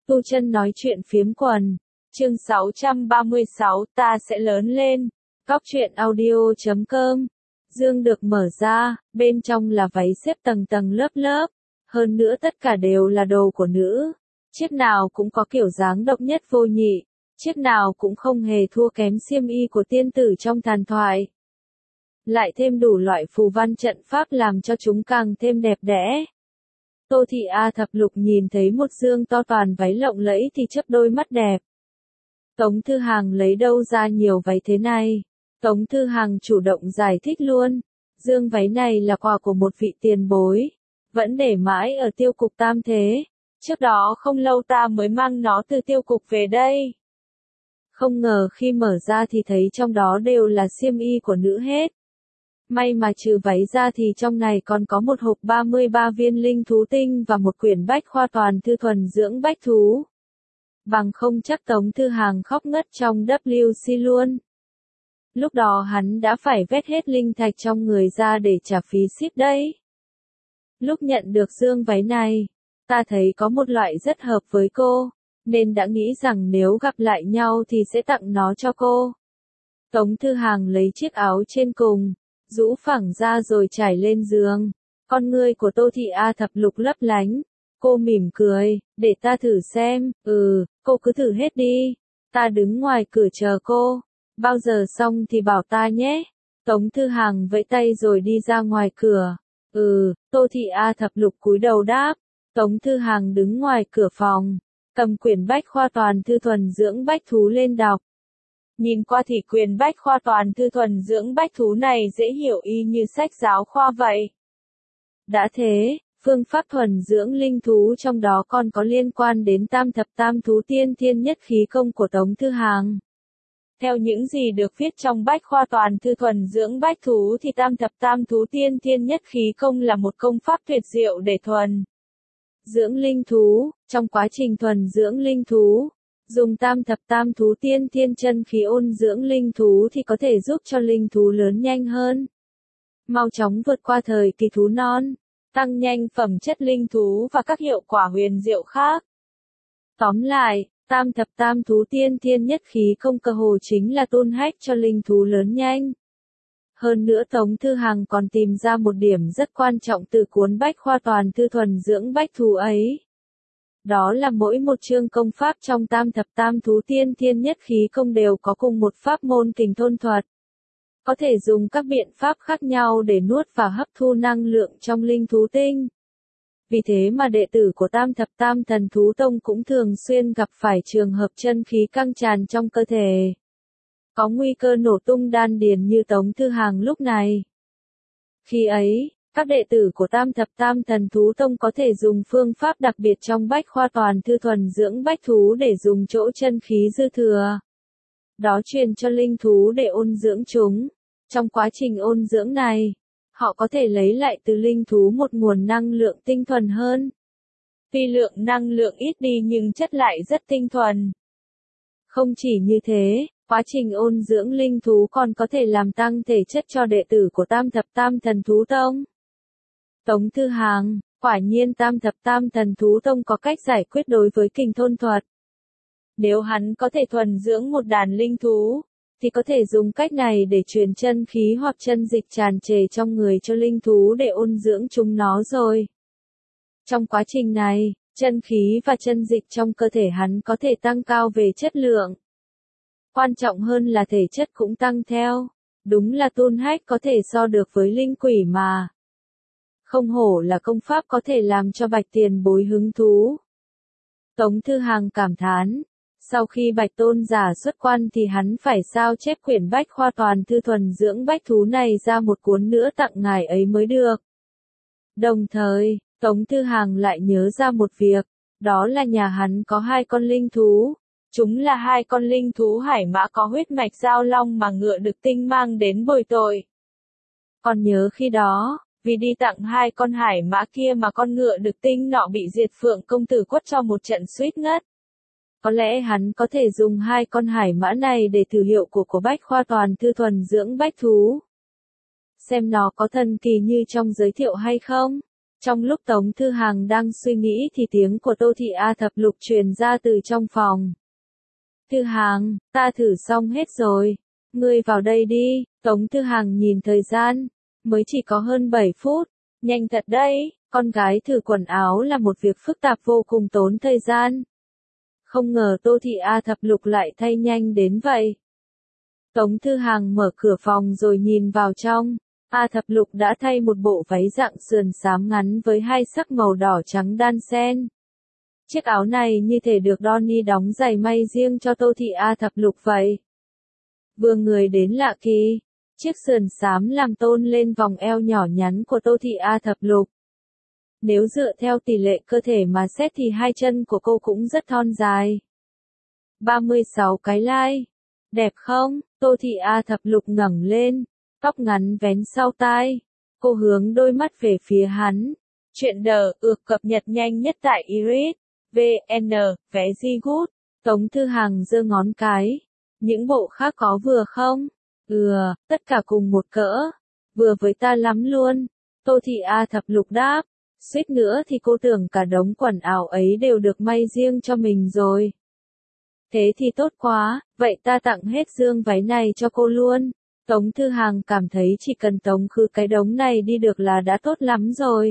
Tu Chân nói chuyện phiếm quần. Chương 636, ta sẽ lớn lên. Góc truyện audio.com. Dương được mở ra, bên trong là váy xếp tầng tầng lớp lớp. Hơn nữa tất cả đều là đồ của nữ. Chiếc nào cũng có kiểu dáng độc nhất vô nhị. Chiếc nào cũng không hề thua kém xiêm y của tiên tử trong thần thoại. Lại thêm đủ loại phù văn trận pháp làm cho chúng càng thêm đẹp đẽ. Tô Thị A Thập Lục nhìn thấy một dương to toàn váy lộng lẫy thì chớp đôi mắt đẹp. Tống Thư Hàng lấy đâu ra nhiều váy thế này? Tống Thư Hàng chủ động giải thích luôn. Dương váy này là quà của một vị tiền bối. Vẫn để mãi ở tiêu cục Tam Thế. Trước đó không lâu ta mới mang nó từ tiêu cục về đây. Không ngờ khi mở ra thì thấy trong đó đều là xiêm y của nữ hết. May mà trừ váy ra thì trong này còn có một hộp 33 viên linh thú tinh và một quyển bách khoa toàn thư thuần dưỡng bách thú. Bằng không chắc Tống Thư Hàng khóc ngất trong WC luôn. Lúc đó hắn đã phải vét hết linh thạch trong người ra để trả phí ship đấy. Lúc nhận được dương váy này, ta thấy có một loại rất hợp với cô, nên đã nghĩ rằng nếu gặp lại nhau thì sẽ tặng nó cho cô. Tống Thư Hàng lấy chiếc áo trên cùng, rũ phẳng ra rồi trải lên giường. Con ngươi của Tô Thị A Thập Lục lấp lánh. Cô mỉm cười, để ta thử xem. Cô cứ thử hết đi. Ta đứng ngoài cửa chờ cô. Bao giờ xong thì bảo ta nhé. Tống Thư Hàng vẫy tay rồi đi ra ngoài cửa. Tô Thị A Thập Lục cúi đầu đáp. Tống Thư Hàng đứng ngoài cửa phòng, cầm quyển bách khoa toàn thư thuần dưỡng bách thú lên đọc. Nhìn qua thì quyển bách khoa toàn thư thuần dưỡng bách thú này dễ hiểu y như sách giáo khoa vậy. Đã thế, phương pháp thuần dưỡng linh thú trong đó còn có liên quan đến tam thập tam thú tiên thiên nhất khí công của Tống Thư Hàng. Theo những gì được viết trong bách khoa toàn thư thuần dưỡng bách thú thì tam thập tam thú tiên thiên nhất khí công là một công pháp tuyệt diệu để thuần dưỡng linh thú. Trong quá trình thuần dưỡng linh thú, dùng tam thập tam thú tiên thiên chân khí ôn dưỡng linh thú thì có thể giúp cho linh thú lớn nhanh hơn, mau chóng vượt qua thời kỳ thú non, tăng nhanh phẩm chất linh thú và các hiệu quả huyền diệu khác. Tóm lại, tam thập tam thú tiên thiên nhất khí công cơ hồ chính là tôn hách cho linh thú lớn nhanh. Hơn nữa Tống Thư Hàng còn tìm ra một điểm rất quan trọng từ cuốn bách khoa toàn thư thuần dưỡng bách thú ấy. Đó là mỗi một chương công pháp trong tam thập tam thú tiên thiên nhất khí công đều có cùng một pháp môn kình thôn thuật. Có thể dùng các biện pháp khác nhau để nuốt và hấp thu năng lượng trong linh thú tinh. Vì thế mà đệ tử của tam thập tam thần thú tông cũng thường xuyên gặp phải trường hợp chân khí căng tràn trong cơ thể, có nguy cơ nổ tung đan điền như Tống Thư Hàng lúc này. Khi ấy, các đệ tử của tam thập tam thần thú tông có thể dùng phương pháp đặc biệt trong bách khoa toàn thư thuần dưỡng bách thú để dùng chỗ chân khí dư thừa đó truyền cho linh thú để ôn dưỡng chúng. Trong quá trình ôn dưỡng này, họ có thể lấy lại từ linh thú một nguồn năng lượng tinh thuần hơn. Tuy lượng năng lượng ít đi nhưng chất lại rất tinh thuần. Không chỉ như thế, quá trình ôn dưỡng linh thú còn có thể làm tăng thể chất cho đệ tử của tam thập tam thần thú tông. Tống Thư Hàng, quả nhiên tam thập tam thần thú tông có cách giải quyết đối với kình thôn thuật. Nếu hắn có thể thuần dưỡng một đàn linh thú, thì có thể dùng cách này để truyền chân khí hoặc chân dịch tràn trề trong người cho linh thú để ôn dưỡng chúng nó rồi. Trong quá trình này, chân khí và chân dịch trong cơ thể hắn có thể tăng cao về chất lượng. Quan trọng hơn là thể chất cũng tăng theo. Đúng là tôn hách có thể so được với linh quỷ mà. Không hổ là công pháp có thể làm cho Bạch tiền bối hứng thú. Tống Thư Hàng cảm thán. Sau khi Bạch tôn giả xuất quan thì hắn phải sao chép quyển bách khoa toàn thư thuần dưỡng bách thú này ra một cuốn nữa tặng ngài ấy mới được. Đồng thời, Tống Thư Hàng lại nhớ ra một việc, đó là nhà hắn có 2 con linh thú. Chúng là 2 con linh thú hải mã có huyết mạch giao long mà Ngựa Đực Tinh mang đến bồi tội. Còn nhớ khi đó, vì đi tặng 2 con hải mã kia mà con Ngựa Đực Tinh nọ bị Diệt Phượng công tử quất cho một trận suýt ngất. Có lẽ hắn có thể dùng 2 con hải mã này để thử hiệu của bách khoa toàn thư thuần dưỡng bách thú. Xem nó có thần kỳ như trong giới thiệu hay không. Trong lúc Tống Thư Hàng đang suy nghĩ thì tiếng của Tô Thị A Thập Lục truyền ra từ trong phòng. Thư Hàng, ta thử xong hết rồi. Ngươi vào đây đi. Tống Thư Hàng nhìn thời gian. Mới chỉ có hơn 7 phút. Nhanh thật đấy. Con gái thử quần áo là một việc phức tạp vô cùng tốn thời gian. Không ngờ Tô Thị A Thập Lục lại thay nhanh đến vậy. Tống Thư Hàng mở cửa phòng rồi nhìn vào trong. A Thập Lục đã thay một bộ váy dạng sườn xám ngắn với hai sắc màu đỏ trắng đan xen. Chiếc áo này như thể được Donnie đóng giày may riêng cho Tô Thị A Thập Lục vậy. Vừa người đến lạ kỳ, chiếc sườn xám làm tôn lên vòng eo nhỏ nhắn của Tô Thị A Thập Lục. Nếu dựa theo tỷ lệ cơ thể mà xét thì hai chân của cô cũng rất thon dài. 36 cái like. Đẹp không? Tô Thị A Thập Lục ngẩng lên, tóc ngắn vén sau tai. Cô hướng đôi mắt về phía hắn. Chuyện đờ ược cập nhật nhanh nhất tại Iris. VN, vé di gút. Tống Thư Hàng giơ ngón cái. Những bộ khác có vừa không? Tất cả cùng một cỡ. Vừa với ta lắm luôn. Tô Thị A Thập Lục đáp. Suýt nữa thì cô tưởng cả đống quần áo ấy đều được may riêng cho mình rồi. Thế thì tốt quá, vậy ta tặng hết dương váy này cho cô luôn. Tống Thư Hàng cảm thấy chỉ cần tống khứ cái đống này đi được là đã tốt lắm rồi.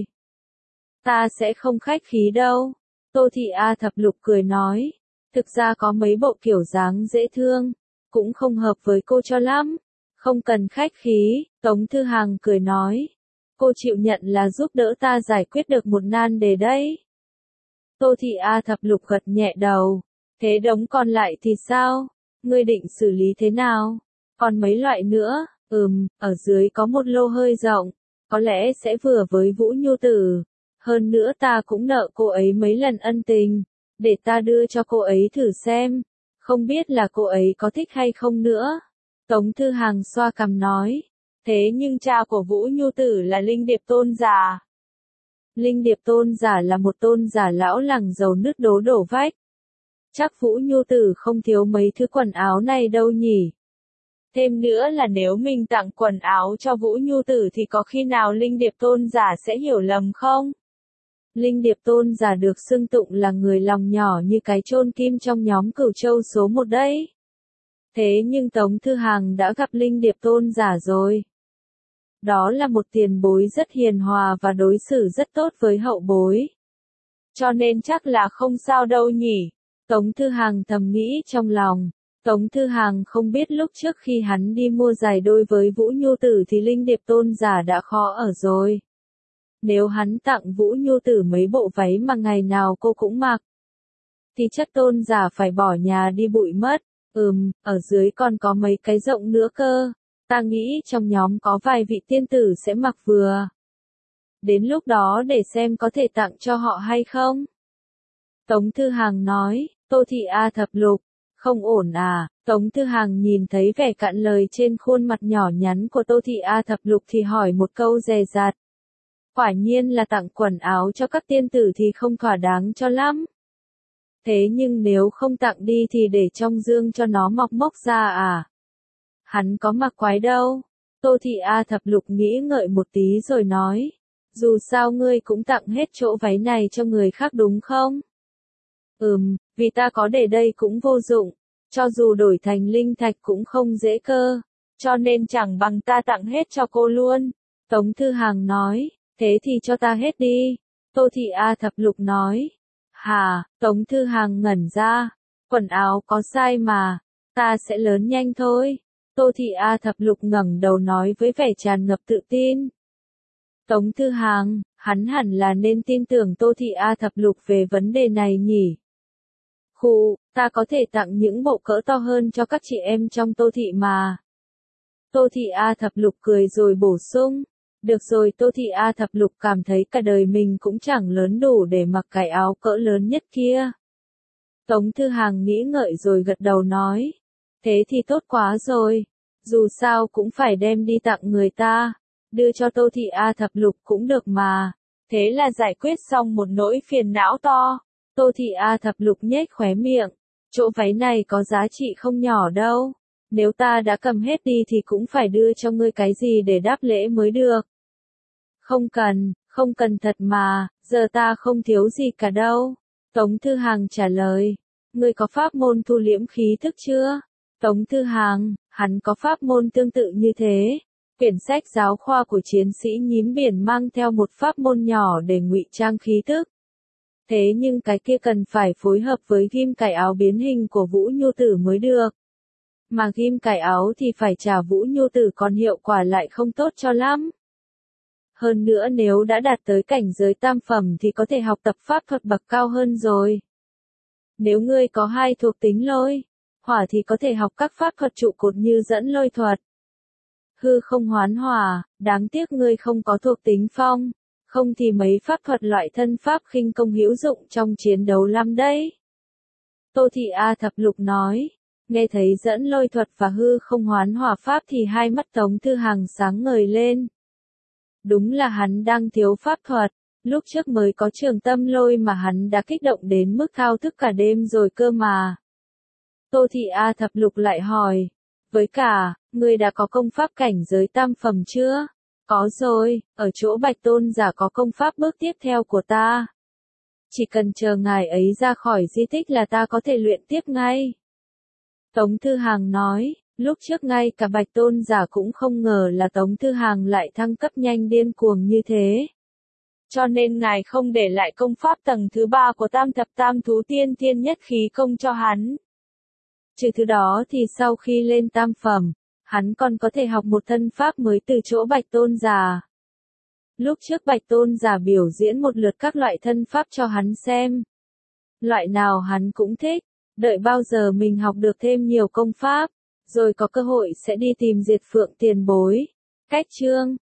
Ta sẽ không khách khí đâu. Tô Thị A Thập Lục cười nói. Thực ra có mấy bộ kiểu dáng dễ thương, cũng không hợp với cô cho lắm. Không cần khách khí, Tống Thư Hàng cười nói. Cô chịu nhận là giúp đỡ ta giải quyết được một nan đề đấy. Tô Thị A Thập Lục gật nhẹ đầu. Thế đống còn lại thì sao? Ngươi định xử lý thế nào? Còn mấy loại nữa? Ở dưới có một lô hơi rộng. Có lẽ sẽ vừa với Vũ Nhu Tử. Hơn nữa ta cũng nợ cô ấy mấy lần ân tình. Để ta đưa cho cô ấy thử xem. Không biết là cô ấy có thích hay không nữa. Tống Thư Hàng xoa cằm nói. Thế nhưng cha của Vũ Nhu Tử là Linh Điệp Tôn giả. Linh Điệp Tôn giả là một tôn giả lão lẳng giàu nứt đổ vách. Chắc Vũ Nhu Tử không thiếu mấy thứ quần áo này đâu nhỉ. Thêm nữa là nếu mình tặng quần áo cho Vũ Nhu Tử thì có khi nào Linh Điệp Tôn giả sẽ hiểu lầm không? Linh Điệp Tôn giả được xưng tụng là người lòng nhỏ như cái chôn kim trong nhóm Cửu Châu số 1 đấy. Thế nhưng Tống Thư Hàng đã gặp Linh Điệp Tôn giả rồi. Đó là một tiền bối rất hiền hòa và đối xử rất tốt với hậu bối. Cho nên chắc là không sao đâu nhỉ. Tống Thư Hàng thầm nghĩ trong lòng. Tống Thư Hàng không biết lúc trước khi hắn đi mua giày đôi với Vũ Nhu Tử thì Linh Điệp Tôn giả đã khó ở rồi. Nếu hắn tặng Vũ Nhu Tử mấy bộ váy mà ngày nào cô cũng mặc, thì chắc tôn giả phải bỏ nhà đi bụi mất. Ở dưới còn có mấy cái rộng nữa cơ. Ta nghĩ trong nhóm có vài vị tiên tử sẽ mặc vừa. Đến lúc đó để xem có thể tặng cho họ hay không. Tống Thư Hàng nói. Tô Thị A Thập Lục. Không ổn à? Tống Thư Hàng nhìn thấy vẻ cạn lời trên khuôn mặt nhỏ nhắn của Tô Thị A Thập Lục thì hỏi một câu dè dặt. Quả nhiên là tặng quần áo cho các tiên tử thì không thỏa đáng cho lắm. Thế nhưng nếu không tặng đi thì để trong dương cho nó mọc mốc ra à? Hắn có mặc quái đâu. Tô Thị A Thập Lục nghĩ ngợi một tí rồi nói. Dù sao ngươi cũng tặng hết chỗ váy này cho người khác đúng không? Vì ta có để đây cũng vô dụng. Cho dù đổi thành linh thạch cũng không dễ cơ. Cho nên chẳng bằng ta tặng hết cho cô luôn. Tống Thư Hàng nói. Thế thì cho ta hết đi. Tô Thị A Thập Lục nói. Hả? Tống Thư Hàng ngẩn ra. Quần áo có sai mà. Ta sẽ lớn nhanh thôi. Tô Thị A Thập Lục ngẩng đầu nói với vẻ tràn ngập tự tin. Tống Thư Hàng, hắn hẳn là nên tin tưởng Tô Thị A Thập Lục về vấn đề này nhỉ. Ta có thể tặng những bộ cỡ to hơn cho các chị em trong Tô Thị mà. Tô Thị A Thập Lục cười rồi bổ sung. Được rồi, Tô Thị A Thập Lục cảm thấy cả đời mình cũng chẳng lớn đủ để mặc cái áo cỡ lớn nhất kia. Tống Thư Hàng nghĩ ngợi rồi gật đầu nói. Thế thì tốt quá rồi. Dù sao cũng phải đem đi tặng người ta. Đưa cho Tô Thị A Thập Lục cũng được mà. Thế là giải quyết xong một nỗi phiền não to. Tô Thị A Thập Lục nhếch khóe miệng. Chỗ váy này có giá trị không nhỏ đâu. Nếu ta đã cầm hết đi thì cũng phải đưa cho ngươi cái gì để đáp lễ mới được. Không cần thật mà, giờ ta không thiếu gì cả đâu. Tống Thư Hàng trả lời. Ngươi có pháp môn thu liễm khí thức chưa? Tống Thư Hàng, hắn có pháp môn tương tự như thế. Quyển sách giáo khoa của chiến sĩ nhím biển mang theo một pháp môn nhỏ để ngụy trang khí thức. Thế nhưng cái kia cần phải phối hợp với ghim cài áo biến hình của Vũ Nhu Tử mới được. Mà ghim cài áo thì phải trả Vũ Nhu Tử còn hiệu quả lại không tốt cho lắm. Hơn nữa nếu đã đạt tới cảnh giới tam phẩm thì có thể học tập pháp thuật bậc cao hơn rồi. Nếu ngươi có hai thuộc tính lôi, hỏa thì có thể học các pháp thuật trụ cột như dẫn lôi thuật. Hư không hoán hỏa, đáng tiếc ngươi không có thuộc tính phong, không thì mấy pháp thuật loại thân pháp khinh công hữu dụng trong chiến đấu lắm đấy. Tô Thị A Thập Lục nói, nghe thấy dẫn lôi thuật và hư không hoán hỏa pháp thì hai mắt Tống Thư Hàng sáng ngời lên. Đúng là hắn đang thiếu pháp thuật, lúc trước mới có trường tâm lôi mà hắn đã kích động đến mức thao thức cả đêm rồi cơ mà. Tô Thị A Thập Lục lại hỏi, với cả, ngươi đã có công pháp cảnh giới tam phẩm chưa? Có rồi, ở chỗ Bạch Tôn giả có công pháp bước tiếp theo của ta. Chỉ cần chờ ngài ấy ra khỏi di tích là ta có thể luyện tiếp ngay. Tống Thư Hàng nói, lúc trước ngay cả Bạch Tôn giả cũng không ngờ là Tống Thư Hàng lại thăng cấp nhanh điên cuồng như thế. Cho nên ngài không để lại công pháp tầng thứ 3 của Tam Thập Tam Thú Tiên Thiên Nhất Khí Công cho hắn. Trừ thứ đó thì sau khi lên tam phẩm, hắn còn có thể học một thân pháp mới từ chỗ Bạch Tôn giả. Lúc trước Bạch Tôn giả biểu diễn một lượt các loại thân pháp cho hắn xem. Loại nào hắn cũng thích, đợi bao giờ mình học được thêm nhiều công pháp, rồi có cơ hội sẽ đi tìm Diệt Phượng tiền bối. Cách chương